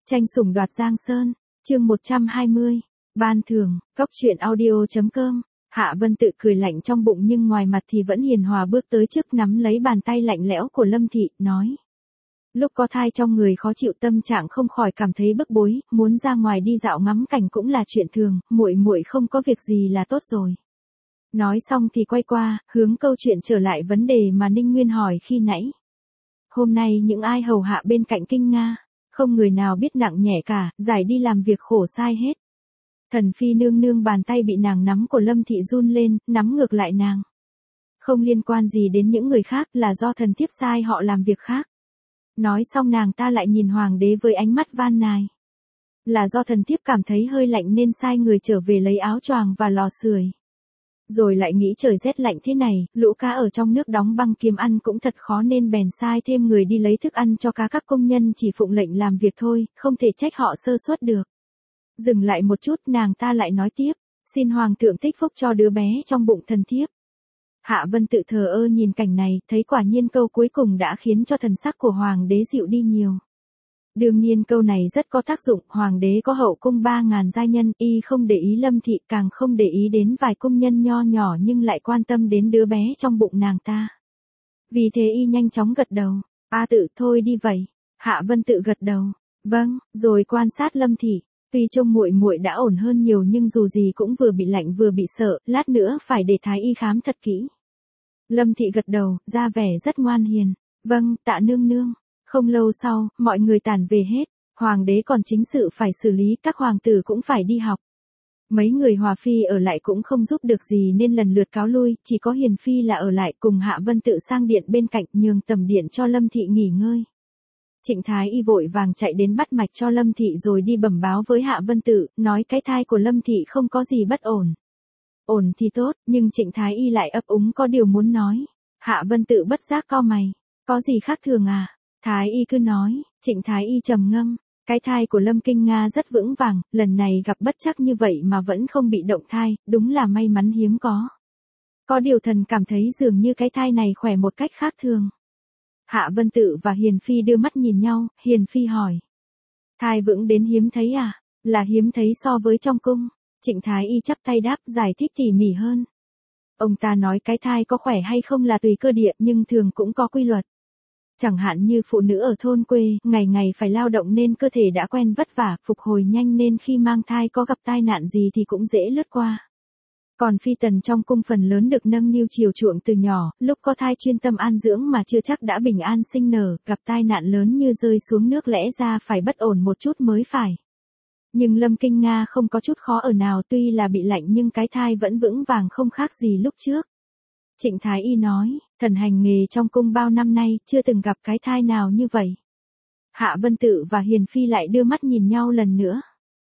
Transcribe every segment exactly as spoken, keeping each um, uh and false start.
Tranh sủng đoạt Giang Sơn, chương một trăm hai mươi, ban thưởng, cốc truyện audio.com. Hạ Vân Tự cười lạnh trong bụng nhưng ngoài mặt thì vẫn hiền hòa bước tới trước nắm lấy bàn tay lạnh lẽo của Lâm Thị, nói. Lúc có thai trong người khó chịu tâm trạng không khỏi cảm thấy bức bối, muốn ra ngoài đi dạo ngắm cảnh cũng là chuyện thường, muội muội không có việc gì là tốt rồi. Nói xong thì quay qua, hướng câu chuyện trở lại vấn đề mà Ninh Nguyên hỏi khi nãy. Hôm nay những ai hầu hạ bên cạnh Kinh Nga, không người nào biết nặng nhẹ cả, giải đi làm việc khổ sai hết. Thần phi nương nương bàn tay bị nàng nắm của Lâm Thị run lên, nắm ngược lại nàng. Không liên quan gì đến những người khác, là do thần thiếp sai họ làm việc khác. Nói xong nàng ta lại nhìn hoàng đế với ánh mắt van nài. Là do thần thiếp cảm thấy hơi lạnh nên sai người trở về lấy áo choàng và lò sưởi. Rồi lại nghĩ trời rét lạnh thế này, lũ cá ở trong nước đóng băng kiếm ăn cũng thật khó nên bèn sai thêm người đi lấy thức ăn cho cá, các công nhân chỉ phụng lệnh làm việc thôi, không thể trách họ sơ suất được. Dừng lại một chút nàng ta lại nói tiếp, xin hoàng thượng tích phúc cho đứa bé trong bụng thần thiếp. Hạ Vân Tự thờ ơ nhìn cảnh này, thấy quả nhiên câu cuối cùng đã khiến cho thần sắc của hoàng đế dịu đi nhiều. Đương nhiên câu này rất có tác dụng, hoàng đế có hậu cung ba ngàn gia nhân, y không để ý Lâm Thị, càng không để ý đến vài cung nhân nho nhỏ nhưng lại quan tâm đến đứa bé trong bụng nàng ta. Vì thế y nhanh chóng gật đầu, a Tự thôi đi vậy. Hạ Vân Tự gật đầu, vâng, rồi quan sát Lâm Thị. Tuy trông muội muội đã ổn hơn nhiều nhưng dù gì cũng vừa bị lạnh vừa bị sợ, lát nữa phải để thái y khám thật kỹ. Lâm Thị gật đầu, ra vẻ rất ngoan hiền. Vâng, tạ nương nương. Không lâu sau, mọi người tản về hết. Hoàng đế còn chính sự phải xử lý, các hoàng tử cũng phải đi học. Mấy người Hòa Phi ở lại cũng không giúp được gì nên lần lượt cáo lui, chỉ có Hiền Phi là ở lại cùng Hạ Vân Tự sang điện bên cạnh nhường tầm điện cho Lâm Thị nghỉ ngơi. Trịnh Thái Y vội vàng chạy đến bắt mạch cho Lâm Thị rồi đi bẩm báo với Hạ Vân Tự, nói cái thai của Lâm Thị không có gì bất ổn. Ổn thì tốt, nhưng Trịnh Thái Y lại ấp úng có điều muốn nói. Hạ Vân Tự bất giác cau mày, có gì khác thường à? Thái Y cứ nói. Trịnh Thái Y trầm ngâm, cái thai của Lâm Kinh Nga rất vững vàng, lần này gặp bất trắc như vậy mà vẫn không bị động thai, đúng là may mắn hiếm có. Có điều thần cảm thấy dường như cái thai này khỏe một cách khác thường. Hạ Vân Tự và Hiền Phi đưa mắt nhìn nhau, Hiền Phi hỏi. Thai vững đến hiếm thấy à? Là hiếm thấy so với trong cung. Trịnh Thái Y chắp tay đáp, giải thích tỉ mỉ hơn. Ông ta nói cái thai có khỏe hay không là tùy cơ địa nhưng thường cũng có quy luật. Chẳng hạn như phụ nữ ở thôn quê, ngày ngày phải lao động nên cơ thể đã quen vất vả, phục hồi nhanh nên khi mang thai có gặp tai nạn gì thì cũng dễ lướt qua. Còn phi tần trong cung phần lớn được nâng niu chiều chuộng từ nhỏ, lúc có thai chuyên tâm an dưỡng mà chưa chắc đã bình an sinh nở, gặp tai nạn lớn như rơi xuống nước lẽ ra phải bất ổn một chút mới phải. Nhưng Lâm Kinh Nga không có chút khó ở nào, tuy là bị lạnh nhưng cái thai vẫn vững vàng không khác gì lúc trước. Trịnh Thái Y nói, thần hành nghề trong cung bao năm nay, chưa từng gặp cái thai nào như vậy. Hạ Vân Tự và Hiền Phi lại đưa mắt nhìn nhau lần nữa.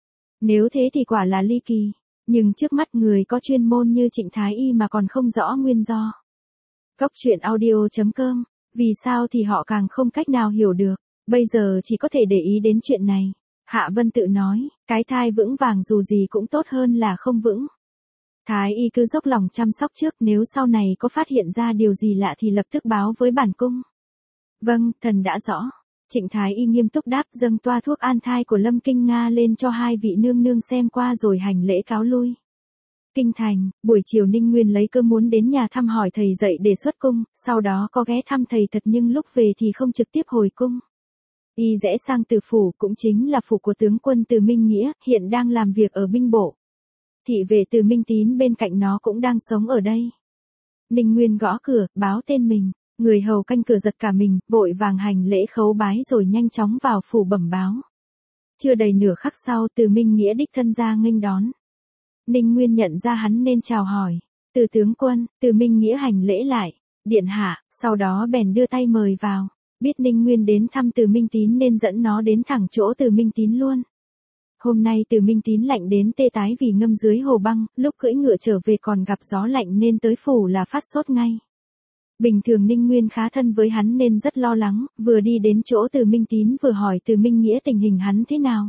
Nếu thế thì quả là ly kỳ. Nhưng trước mắt người có chuyên môn như Trịnh Thái Y mà còn không rõ nguyên do. Cốc truyện audio.com, vì sao thì họ càng không cách nào hiểu được, bây giờ chỉ có thể để ý đến chuyện này. Hạ Vân Tự nói, cái thai vững vàng dù gì cũng tốt hơn là không vững. Thái Y cứ dốc lòng chăm sóc trước, nếu sau này có phát hiện ra điều gì lạ thì lập tức báo với bản cung. Vâng, thần đã rõ. Trịnh Thái Y nghiêm túc đáp, dâng toa thuốc an thai của Lâm Kinh Nga lên cho hai vị nương nương xem qua rồi hành lễ cáo lui. Kinh thành, buổi chiều Ninh Nguyên lấy cơ muốn đến nhà thăm hỏi thầy dậy để xuất cung, sau đó có ghé thăm thầy thật nhưng lúc về thì không trực tiếp hồi cung. Y rẽ sang Từ phủ, cũng chính là phủ của tướng quân Từ Minh Nghĩa, hiện đang làm việc ở binh bộ. Thị vệ Từ Minh Tín bên cạnh nó cũng đang sống ở đây. Ninh Nguyên gõ cửa, báo tên mình. Người hầu canh cửa giật cả mình, vội vàng hành lễ khấu bái rồi nhanh chóng vào phủ bẩm báo. Chưa đầy nửa khắc sau, Từ Minh Nghĩa đích thân ra nghênh đón. Ninh Nguyên nhận ra hắn nên chào hỏi. Từ tướng quân, Từ Minh Nghĩa hành lễ lại. Điện hạ, sau đó bèn đưa tay mời vào. Biết Ninh Nguyên đến thăm Từ Minh Tín nên dẫn nó đến thẳng chỗ Từ Minh Tín luôn. Hôm nay Từ Minh Tín lạnh đến tê tái vì ngâm dưới hồ băng, lúc cưỡi ngựa trở về còn gặp gió lạnh nên tới phủ là phát sốt ngay. Bình thường Ninh Nguyên khá thân với hắn nên rất lo lắng, vừa đi đến chỗ Từ Minh Tín vừa hỏi Từ Minh Nghĩa tình hình hắn thế nào.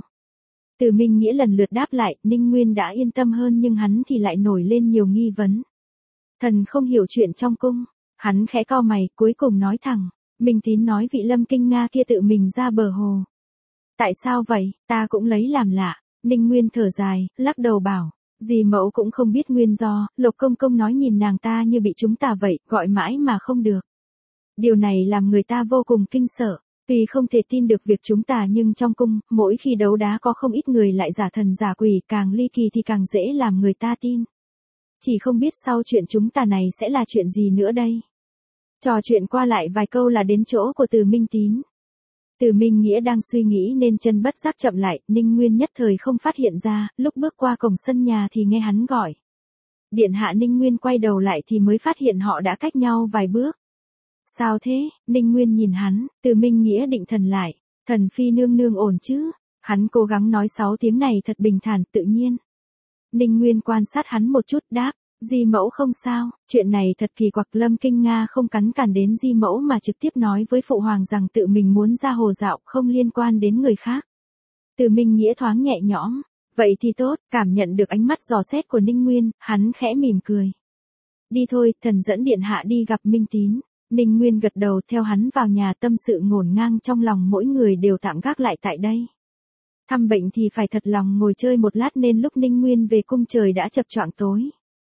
Từ Minh Nghĩa lần lượt đáp lại, Ninh Nguyên đã yên tâm hơn nhưng hắn thì lại nổi lên nhiều nghi vấn. Thần không hiểu chuyện trong cung. Hắn khẽ cau mày, cuối cùng nói thẳng, Minh Tín nói vị Lâm Kinh Nga kia tự mình ra bờ hồ. Tại sao vậy, ta cũng lấy làm lạ. Ninh Nguyên thở dài, lắc đầu bảo. Dì mẫu cũng không biết nguyên do, Lộc Công Công nói nhìn nàng ta như bị chúng ta vậy, gọi mãi mà không được. Điều này làm người ta vô cùng kinh sợ. Tuy không thể tin được việc chúng ta nhưng trong cung, mỗi khi đấu đá có không ít người lại giả thần giả quỷ, càng ly kỳ thì càng dễ làm người ta tin. Chỉ không biết sau chuyện chúng ta này sẽ là chuyện gì nữa đây. Trò chuyện qua lại vài câu là đến chỗ của Từ Minh Tín. Từ Minh Nghĩa đang suy nghĩ nên chân bất giác chậm lại, Ninh Nguyên nhất thời không phát hiện ra, lúc bước qua cổng sân nhà thì nghe hắn gọi. Điện hạ. Ninh Nguyên quay đầu lại thì mới phát hiện họ đã cách nhau vài bước. Sao thế? Ninh Nguyên nhìn hắn, Từ Minh Nghĩa định thần lại. Thần phi nương nương ổn chứ? Hắn cố gắng nói sáu tiếng này thật bình thản, tự nhiên. Ninh Nguyên quan sát hắn một chút đáp, Di mẫu không sao, chuyện này thật kỳ quặc. Lâm Kinh Nga không cắn cản đến Di mẫu mà trực tiếp nói với phụ hoàng rằng tự mình muốn ra hồ dạo, không liên quan đến người khác. Từ Minh Nghĩa thoáng nhẹ nhõm, vậy thì tốt. Cảm nhận được ánh mắt dò xét của Ninh Nguyên, hắn khẽ mỉm cười. Đi thôi, thần dẫn điện hạ đi gặp Minh Tín. Ninh Nguyên gật đầu theo hắn vào nhà. Tâm sự ngổn ngang trong lòng mỗi người đều tạm gác lại tại đây. Thăm bệnh thì phải thật lòng ngồi chơi một lát nên lúc Ninh Nguyên về cung trời đã chập choạng tối.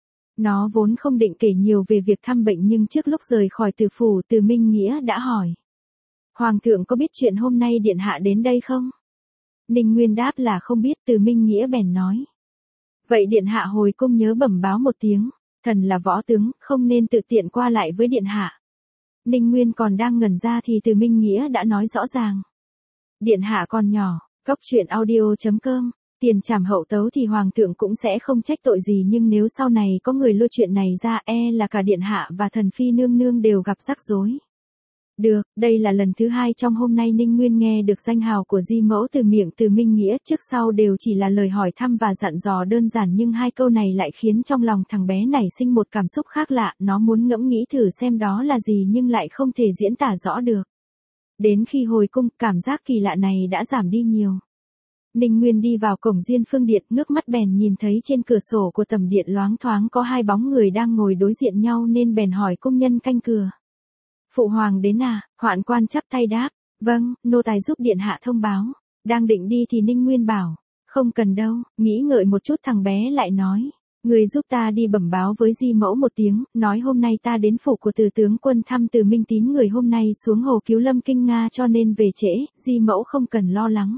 Nó vốn không định kể nhiều về việc thăm bệnh nhưng trước lúc rời khỏi Từ phủ, Từ Minh Nghĩa đã hỏi. Hoàng thượng có biết chuyện hôm nay điện hạ đến đây không? Ninh Nguyên đáp là không biết. Từ Minh Nghĩa bèn nói. Vậy điện hạ hồi cung nhớ bẩm báo một tiếng, thần là võ tướng, không nên tự tiện qua lại với điện hạ. Ninh Nguyên còn đang ngẩn ra thì Từ Minh Nghĩa đã nói rõ ràng. Điện hạ còn nhỏ, cốc truyện audio chấm com. Tiền trảm hậu tấu thì hoàng thượng cũng sẽ không trách tội gì, nhưng nếu sau này có người lôi chuyện này ra e là cả điện hạ và thần phi nương nương đều gặp rắc rối. Được, đây là lần thứ hai trong hôm nay Ninh Nguyên nghe được danh hào của Di mẫu từ miệng Từ Minh Nghĩa, trước sau đều chỉ là lời hỏi thăm và dặn dò đơn giản, nhưng hai câu này lại khiến trong lòng thằng bé nảy sinh một cảm xúc khác lạ. Nó muốn ngẫm nghĩ thử xem đó là gì nhưng lại không thể diễn tả rõ được. Đến khi hồi cung, cảm giác kỳ lạ này đã giảm đi nhiều. Ninh Nguyên đi vào cổng Diên Phương Điện, ngước mắt bèn nhìn thấy trên cửa sổ của tầm điện loáng thoáng có hai bóng người đang ngồi đối diện nhau nên bèn hỏi cung nhân canh cửa. Phụ hoàng đến à? Hoạn quan chắp tay đáp, vâng, nô tài giúp điện hạ thông báo. Đang định đi thì Ninh Nguyên bảo, không cần đâu. Nghĩ ngợi một chút thằng bé lại nói, người giúp ta đi bẩm báo với Di mẫu một tiếng, nói hôm nay ta đến phủ của Từ tướng quân thăm Từ Minh Tín, người hôm nay xuống hồ cứu Lâm Kinh Nga cho nên về trễ, Di mẫu không cần lo lắng.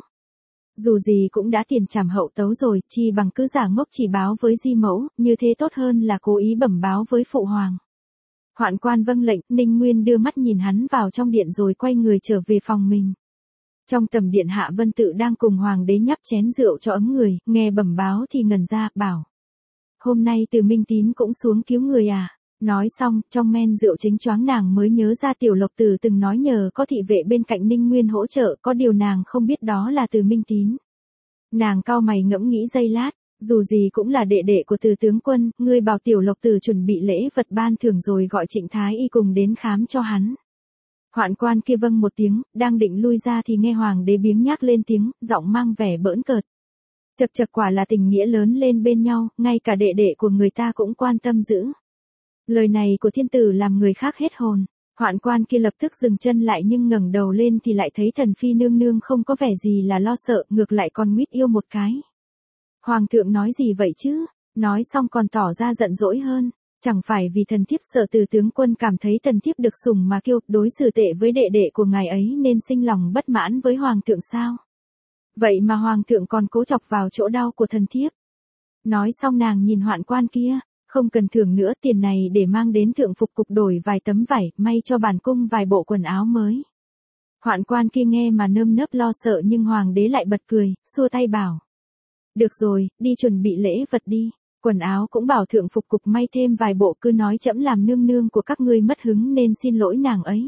Dù gì cũng đã tiền trảm hậu tấu rồi, chi bằng cứ giả ngốc chỉ báo với Di mẫu, như thế tốt hơn là cố ý bẩm báo với phụ hoàng. Hoạn quan vâng lệnh. Ninh Nguyên đưa mắt nhìn hắn vào trong điện rồi quay người trở về phòng mình. Trong tầm điện Hạ Vân Tự đang cùng hoàng đế nhấp chén rượu cho ấm người, nghe bẩm báo thì ngẩn ra, bảo. Hôm nay Từ Minh Tín cũng xuống cứu người à? Nói xong, trong men rượu chính choáng nàng mới nhớ ra Tiểu Lộc Tử từng nói nhờ có thị vệ bên cạnh Ninh Nguyên hỗ trợ, có điều nàng không biết đó là Từ Minh Tín. Nàng cau mày ngẫm nghĩ giây lát, dù gì cũng là đệ đệ của Từ tướng quân, ngươi bảo Tiểu Lộc Tử chuẩn bị lễ vật ban thưởng rồi gọi Trịnh Thái y cùng đến khám cho hắn. Hoạn quan kia vâng một tiếng, đang định lui ra thì nghe hoàng đế biếng nhác lên tiếng, giọng mang vẻ bỡn cợt. Chật chật, quả là tình nghĩa lớn lên bên nhau, ngay cả đệ đệ của người ta cũng quan tâm giữ. Lời này của thiên tử làm người khác hết hồn. Hoạn quan kia lập tức dừng chân lại nhưng ngẩng đầu lên thì lại thấy thần phi nương nương không có vẻ gì là lo sợ, ngược lại còn nguyết yêu một cái. Hoàng thượng nói gì vậy chứ? Nói xong còn tỏ ra giận dỗi hơn. Chẳng phải vì thần thiếp sợ Từ tướng quân cảm thấy thần thiếp được sủng mà kiêu đối xử tệ với đệ đệ của ngài ấy nên sinh lòng bất mãn với hoàng thượng sao? Vậy mà hoàng thượng còn cố chọc vào chỗ đau của thần thiếp. Nói xong nàng nhìn hoạn quan kia, không cần thưởng nữa, tiền này để mang đến thượng phục cục đổi vài tấm vải, may cho bản cung vài bộ quần áo mới. Hoạn quan kia nghe mà nơm nớp lo sợ nhưng hoàng đế lại bật cười, xua tay bảo. Được rồi, đi chuẩn bị lễ vật đi, quần áo cũng bảo thượng phục cục may thêm vài bộ, cứ nói trẫm làm nương nương của các ngươi mất hứng nên xin lỗi nàng ấy.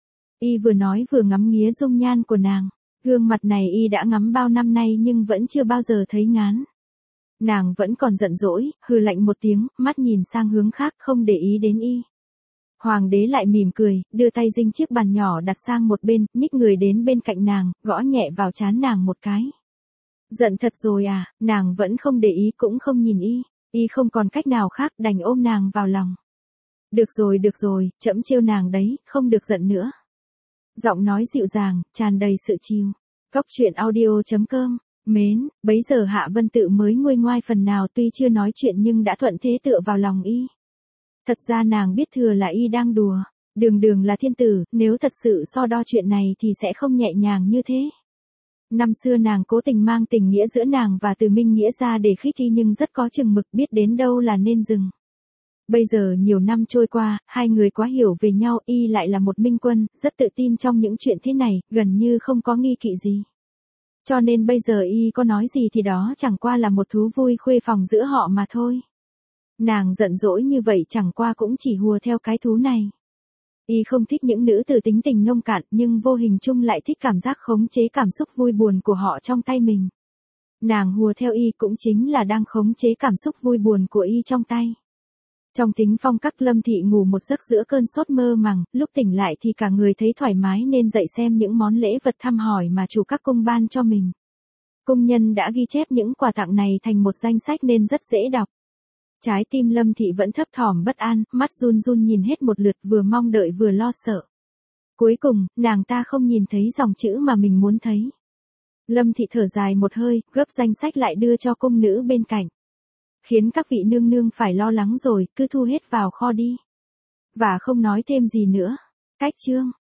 Y vừa nói vừa ngắm nghía dung nhan của nàng, gương mặt này y đã ngắm bao năm nay nhưng vẫn chưa bao giờ thấy ngán. Nàng vẫn còn giận dỗi, hừ lạnh một tiếng, mắt nhìn sang hướng khác không để ý đến y. Hoàng đế lại mỉm cười, đưa tay dinh chiếc bàn nhỏ đặt sang một bên, nhích người đến bên cạnh nàng, gõ nhẹ vào trán nàng một cái. Giận thật rồi à? Nàng vẫn không để ý cũng không nhìn y, y không còn cách nào khác đành ôm nàng vào lòng. Được rồi được rồi, trẫm trêu nàng đấy, không được giận nữa. Giọng nói dịu dàng, tràn đầy sự chiều. Cóc truyện audio chấm com. Mến, bấy giờ Hạ Vân Tự mới nguôi ngoai phần nào, tuy chưa nói chuyện nhưng đã thuận thế tựa vào lòng y. Thật ra nàng biết thừa là y đang đùa. Đường Đường là thiên tử, nếu thật sự so đo chuyện này thì sẽ không nhẹ nhàng như thế. Năm xưa nàng cố tình mang tình nghĩa giữa nàng và Từ Minh Nghĩa ra để khích y, nhưng rất có chừng mực, biết đến đâu là nên dừng. Bây giờ nhiều năm trôi qua, hai người quá hiểu về nhau, y lại là một minh quân, rất tự tin trong những chuyện thế này, gần như không có nghi kỵ gì. Cho nên bây giờ y có nói gì thì đó chẳng qua là một thú vui khuê phòng giữa họ mà thôi. Nàng giận dỗi như vậy chẳng qua cũng chỉ hùa theo cái thú này. Y không thích những nữ tử tính tình nông cạn, nhưng vô hình chung lại thích cảm giác khống chế cảm xúc vui buồn của họ trong tay mình. Nàng hùa theo y cũng chính là đang khống chế cảm xúc vui buồn của y trong tay. Trong Tính Phong Các, Lâm Thị ngủ một giấc giữa cơn sốt mơ màng, lúc tỉnh lại thì cả người thấy thoải mái nên dậy xem những món lễ vật thăm hỏi mà chủ các cung ban cho mình. Cung nhân đã ghi chép những quà tặng này thành một danh sách nên rất dễ đọc. Trái tim Lâm Thị vẫn thấp thỏm bất an, mắt run run nhìn hết một lượt, vừa mong đợi vừa lo sợ. Cuối cùng, nàng ta không nhìn thấy dòng chữ mà mình muốn thấy. Lâm Thị thở dài một hơi, gấp danh sách lại đưa cho cung nữ bên cạnh. Khiến các vị nương nương phải lo lắng rồi, cứ thu hết vào kho đi. Và không nói thêm gì nữa. Cách chương.